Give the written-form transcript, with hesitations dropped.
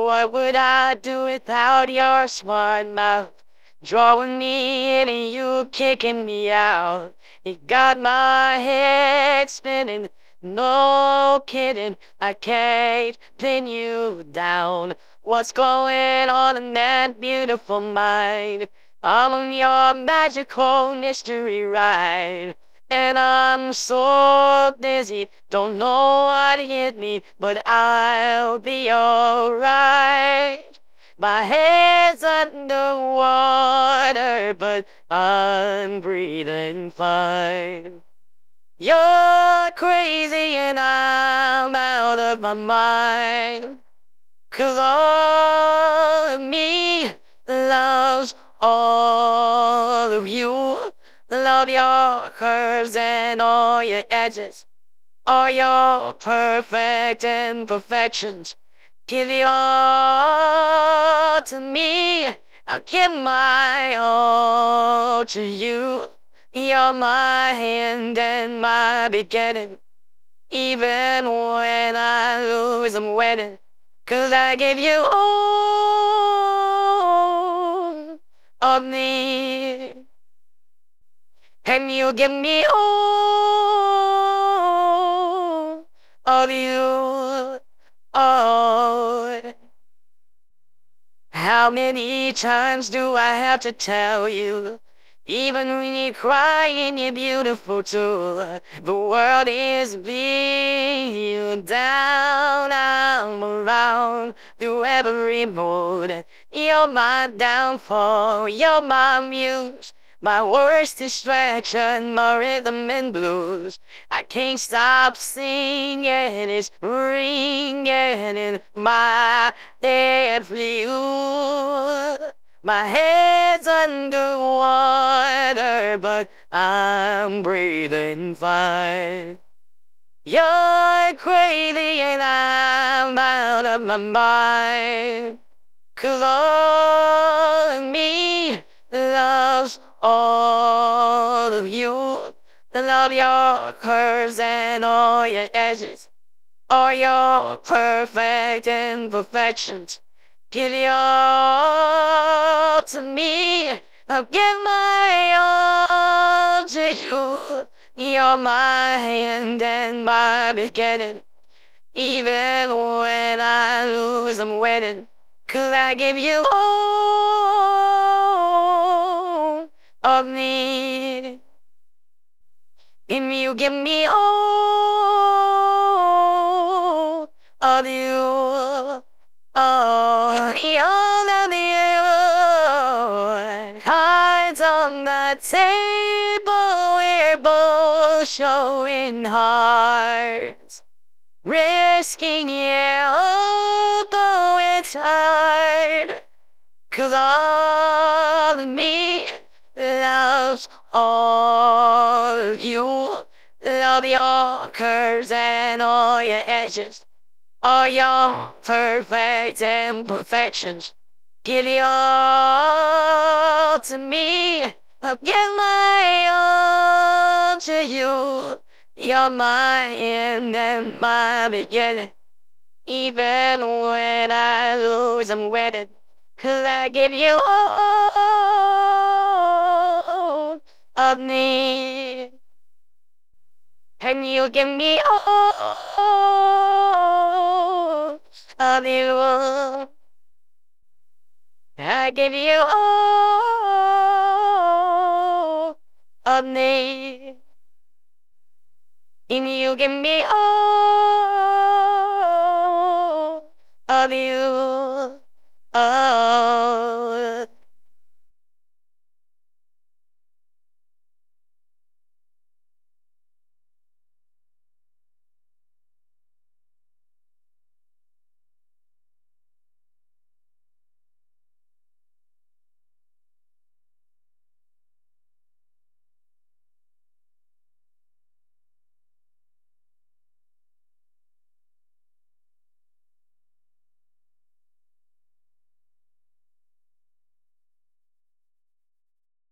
what would I do without your smart mouth? Drawing me in and you kicking me out. It got my head spinning, no kidding. I can't pin you down. What's going on in that beautiful mind? I'm on your magical mystery ride. And I'm so dizzy, don't know what hit me, but I'll be alright. My head's underwater, but I'm breathing fine. You're crazy and I'm out of my mind. 'Cause all of me loves all of you. Love your curves and all your edges, all your perfect imperfections. Give it all to me. I'll give my all to you. You're my end and my beginning. Even when I lose, I'm winning. 'Cause I give you all of me. And you give me all of you. Oh, how many times do I have to tell you? Even when you're crying, you're beautiful too. The world is beating you down. I'm around through every mood. You're my downfall. You're my muse. My worst distraction, my rhythm and blues. I can't stop singing, it's ringing in my head for you. My head's underwater, but I'm breathing fine. You're crazy and I'm out of my mind. 'Cause all of me loves all of you. Love your curves and all your edges, all your perfect imperfections. Give your all to me. I'll give my all to you. You're my end and my beginning. Even when I lose, I'm winning. 'Cause I give you all of me. And you give me all of you. Oh, all of you. Cards on the table, we're both showing hearts. Risking it all, though it's hard. 'Cause all of me loves all of you. Love your curves and all your edges, all your perfect imperfections. Give it all to me. I'll give my all to you. You're my end and my beginning. Even when I lose, I'm winning. 'Cause I give you all of me. And you give me all of you. I give you all of me. And you give me all of you.